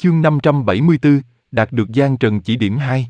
Chương 574, đạt được Giang Trần chỉ điểm 2.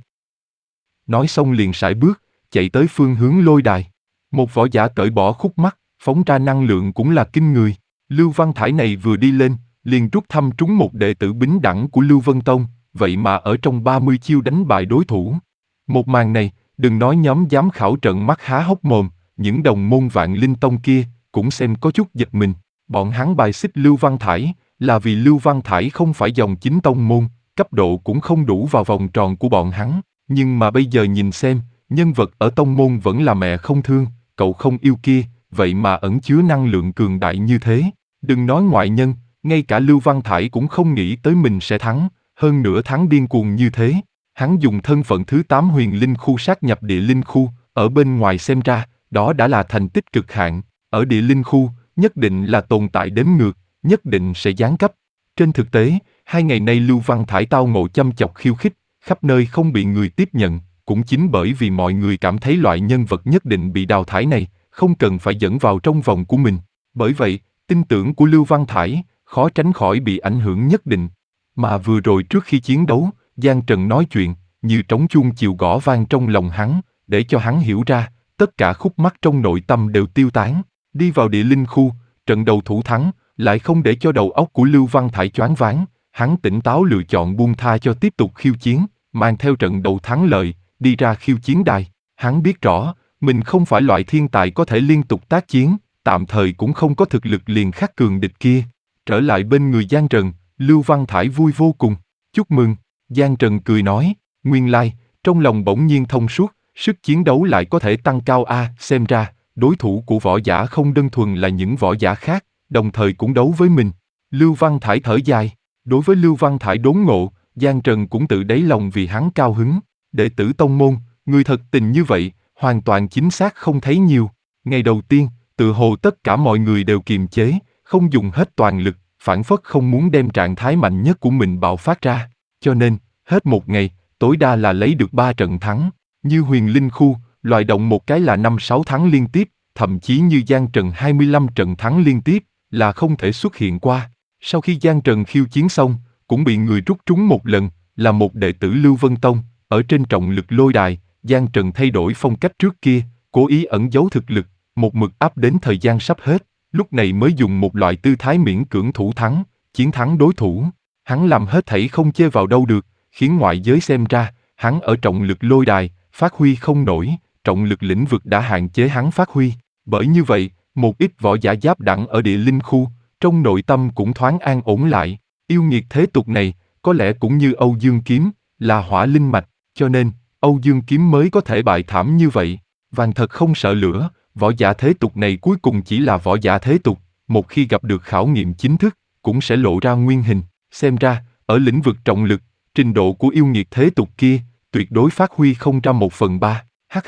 Nói xong liền sải bước, chạy tới phương hướng lôi đài. Một võ giả cởi bỏ khúc mắc, phóng ra năng lượng cũng là kinh người. Lưu Văn Thải này vừa đi lên, liền rút thăm trúng một đệ tử bính đẳng của Lưu Vân Tông, vậy mà ở trong 30 chiêu đánh bại đối thủ. Một màn này, đừng nói nhóm giám khảo trợn mắt há hốc mồm, những đồng môn Vạn Linh Tông kia cũng xem có chút giật mình. Bọn hắn bài xích Lưu Văn Thải là vì Lưu Văn Thải không phải dòng chính tông môn, cấp độ cũng không đủ vào vòng tròn của bọn hắn. Nhưng mà bây giờ nhìn xem, nhân vật ở tông môn vẫn là mẹ không thương, cậu không yêu kia, vậy mà ẩn chứa năng lượng cường đại như thế. Đừng nói ngoại nhân, ngay cả Lưu Văn Thải cũng không nghĩ tới mình sẽ thắng, hơn nữa thắng điên cuồng như thế. Hắn dùng thân phận thứ 8 huyền linh khu sát nhập địa linh khu, ở bên ngoài xem ra, đó đã là thành tích cực hạn. Ở địa linh khu, nhất định là tồn tại đếm ngược, nhất định sẽ giáng cấp. Trên thực tế, 2 ngày nay Lưu Văn Thải tao ngộ châm chọc khiêu khích, khắp nơi không bị người tiếp nhận, cũng chính bởi vì mọi người cảm thấy loại nhân vật nhất định bị đào thải này, không cần phải dẫn vào trong vòng của mình. Bởi vậy, tin tưởng của Lưu Văn Thải, khó tránh khỏi bị ảnh hưởng nhất định. Mà vừa rồi trước khi chiến đấu, Giang Trần nói chuyện, như trống chuông chiều gõ vang trong lòng hắn, để cho hắn hiểu ra, tất cả khúc mắc trong nội tâm đều tiêu tán. Đi vào địa linh khu, trận đầu thủ thắng, lại không để cho đầu óc của Lưu Văn Thải choáng váng, hắn tỉnh táo lựa chọn buông tha cho tiếp tục khiêu chiến, mang theo trận đầu thắng lợi, đi ra khiêu chiến đài. Hắn biết rõ, mình không phải loại thiên tài có thể liên tục tác chiến, tạm thời cũng không có thực lực liền khắc cường địch kia. Trở lại bên người Giang Trần, Lưu Văn Thải vui vô cùng. Chúc mừng, Giang Trần cười nói, nguyên lai, trong lòng bỗng nhiên thông suốt, sức chiến đấu lại có thể tăng cao xem ra, đối thủ của võ giả không đơn thuần là những võ giả khác, đồng thời cũng đấu với mình. Lưu Văn Thải thở dài, đối với Lưu Văn Thải đốn ngộ, Giang Trần cũng tự đáy lòng vì hắn cao hứng. Đệ tử tông môn, người thật tình như vậy, hoàn toàn chính xác không thấy nhiều. Ngày đầu tiên, tự hồ tất cả mọi người đều kiềm chế, không dùng hết toàn lực, phản phất không muốn đem trạng thái mạnh nhất của mình bạo phát ra. Cho nên, hết một ngày, tối đa là lấy được 3 trận thắng. Như huyền linh khu, loại động một cái là 5-6 thắng liên tiếp, thậm chí như Giang Trần 25 trận thắng liên tiếp, là không thể xuất hiện qua. Sau khi Giang Trần khiêu chiến xong, cũng bị người rút trúng một lần, là một đệ tử Lưu Vân Tông. Ở trên trọng lực lôi đài, Giang Trần thay đổi phong cách trước kia, cố ý ẩn giấu thực lực, một mực áp đến thời gian sắp hết, lúc này mới dùng một loại tư thái miễn cưỡng thủ thắng, chiến thắng đối thủ. Hắn làm hết thảy không chê vào đâu được, khiến ngoại giới xem ra, hắn ở trọng lực lôi đài, phát huy không nổi, trọng lực lĩnh vực đã hạn chế hắn phát huy. Bởi như vậy, một ít võ giả giáp đẳng ở địa linh khu, trong nội tâm cũng thoáng an ổn lại. Yêu nghiệt thế tục này, có lẽ cũng như Âu Dương Kiếm, là hỏa linh mạch, cho nên, Âu Dương Kiếm mới có thể bại thảm như vậy. Vàng thật không sợ lửa, võ giả thế tục này cuối cùng chỉ là võ giả thế tục, một khi gặp được khảo nghiệm chính thức, cũng sẽ lộ ra nguyên hình. Xem ra, ở lĩnh vực trọng lực, trình độ của yêu nghiệt thế tục kia, tuyệt đối phát huy không ra 1/3.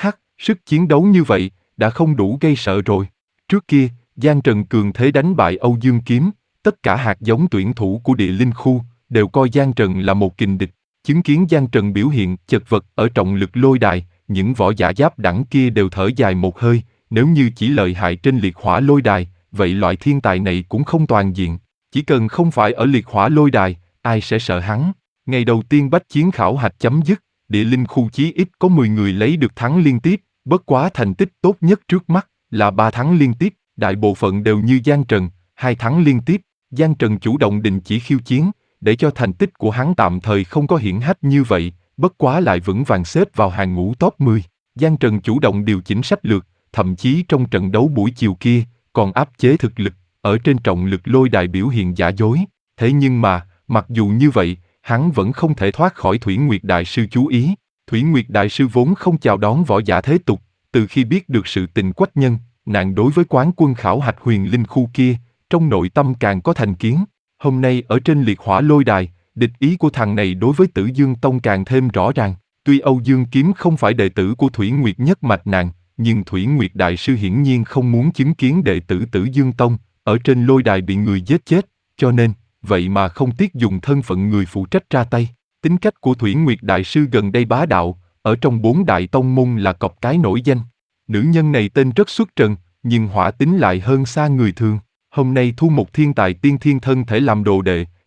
Sức chiến đấu như vậy, đã không đủ gây sợ rồi. Trước kia, Giang Trần cường thế đánh bại Âu Dương Kiếm, tất cả hạt giống tuyển thủ của địa linh khu, đều coi Giang Trần là một kình địch. Chứng kiến Giang Trần biểu hiện chật vật ở trọng lực lôi đài, những võ giả giáp đẳng kia đều thở dài một hơi, nếu như chỉ lợi hại trên liệt hỏa lôi đài, vậy loại thiên tài này cũng không toàn diện. Chỉ cần không phải ở liệt hỏa lôi đài, ai sẽ sợ hắn. Ngày đầu tiên bách chiến khảo hạch chấm dứt, địa linh khu chí ít có 10 người lấy được thắng liên tiếp, bất quá thành tích tốt nhất trước mắt là 3 thắng liên tiếp, đại bộ phận đều như Giang Trần, 2 thắng liên tiếp. Giang Trần chủ động đình chỉ khiêu chiến, để cho thành tích của hắn tạm thời không có hiển hách như vậy, bất quá lại vững vàng xếp vào hàng ngũ top 10. Giang Trần chủ động điều chỉnh sách lược, thậm chí trong trận đấu buổi chiều kia, còn áp chế thực lực, ở trên trọng lực lôi đài biểu hiện giả dối. Thế nhưng mà, mặc dù như vậy, hắn vẫn không thể thoát khỏi Thủy Nguyệt Đại Sư chú ý. Thủy Nguyệt Đại Sư vốn không chào đón võ giả thế tục, từ khi biết được sự tình Quách Nhân, nàng đối với quán quân khảo hạch huyền linh khu kia, trong nội tâm càng có thành kiến. Hôm nay ở trên liệt hỏa lôi đài, địch ý của thằng này đối với Tử Dương Tông càng thêm rõ ràng. Tuy Âu Dương Kiếm không phải đệ tử của Thủy Nguyệt nhất mạch nàng, nhưng Thủy Nguyệt Đại Sư hiển nhiên không muốn chứng kiến đệ tử Tử Dương Tông ở trên lôi đài bị người giết chết, cho nên, vậy mà không tiếc dùng thân phận người phụ trách ra tay. Tính cách của Thủy Nguyệt Đại Sư gần đây bá đạo, ở trong 4 đại tông môn là cọc cái nổi danh. Nữ nhân này tên rất xuất trần, nhưng hỏa tính lại hơn xa người thường. Hôm nay thu một thiên tài tiên thiên thân thể làm đồ đệ,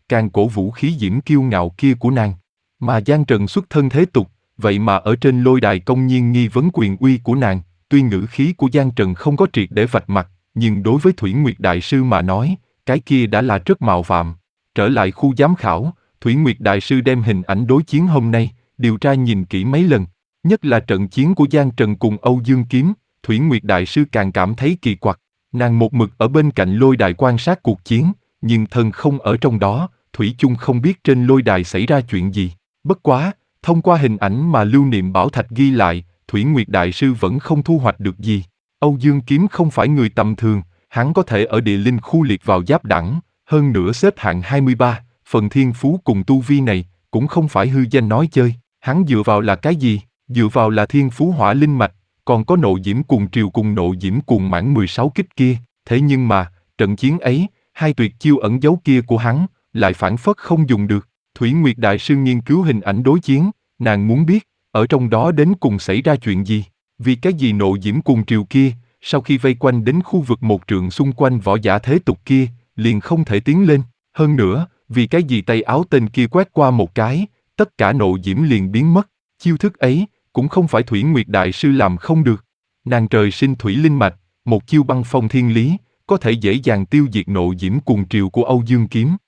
càng cổ vũ khí diễm kiêu ngạo kia của nàng. Mà Giang Trần xuất thân thế tục, vậy mà ở trên lôi đài công nhiên nghi vấn quyền uy của nàng, tuy ngữ khí của Giang Trần không có triệt để vạch mặt, nhưng đối với Thủy Nguyệt Đại Sư mà nói, cái kia đã là rất mạo phạm. Trở lại khu giám khảo, Thủy Nguyệt Đại Sư đem hình ảnh đối chiến hôm nay, điều tra nhìn kỹ mấy lần, nhất là trận chiến của Giang Trần cùng Âu Dương Kiếm, Thủy Nguyệt Đại Sư càng cảm thấy kỳ quặc. Nàng một mực ở bên cạnh lôi đài quan sát cuộc chiến, nhưng thân không ở trong đó, Thủy chung không biết trên lôi đài xảy ra chuyện gì. Bất quá, thông qua hình ảnh mà lưu niệm bảo thạch ghi lại, Thủy Nguyệt Đại Sư vẫn không thu hoạch được gì. Âu Dương Kiếm không phải người tầm thường, hắn có thể ở địa linh khu liệt vào giáp đẳng, hơn nữa xếp hạng 23, phần thiên phú cùng tu vi này, cũng không phải hư danh nói chơi. Hắn dựa vào là cái gì? Dựa vào là thiên phú hỏa linh mạch, còn có nộ diễm cuồng triều cùng nộ diễm cuồng mãn 16 kích kia. Thế nhưng mà, trận chiến ấy, hai tuyệt chiêu ẩn giấu kia của hắn, lại phản phất không dùng được. Thủy Nguyệt Đại Sư nghiên cứu hình ảnh đối chiến, nàng muốn biết, ở trong đó đến cùng xảy ra chuyện gì. Vì cái gì nộ diễm cuồng triều kia, sau khi vây quanh đến khu vực một trượng xung quanh võ giả thế tục kia, liền không thể tiến lên. Hơn nữa, vì cái gì tay áo tên kia quét qua một cái, tất cả nộ diễm liền biến mất. Chiêu thức ấy, cũng không phải Thủy Nguyệt Đại Sư làm không được. Nàng trời sinh thủy linh mạch, một chiêu băng phong thiên lý, có thể dễ dàng tiêu diệt nộ diễm cuồng triều của Âu Dương Kiếm.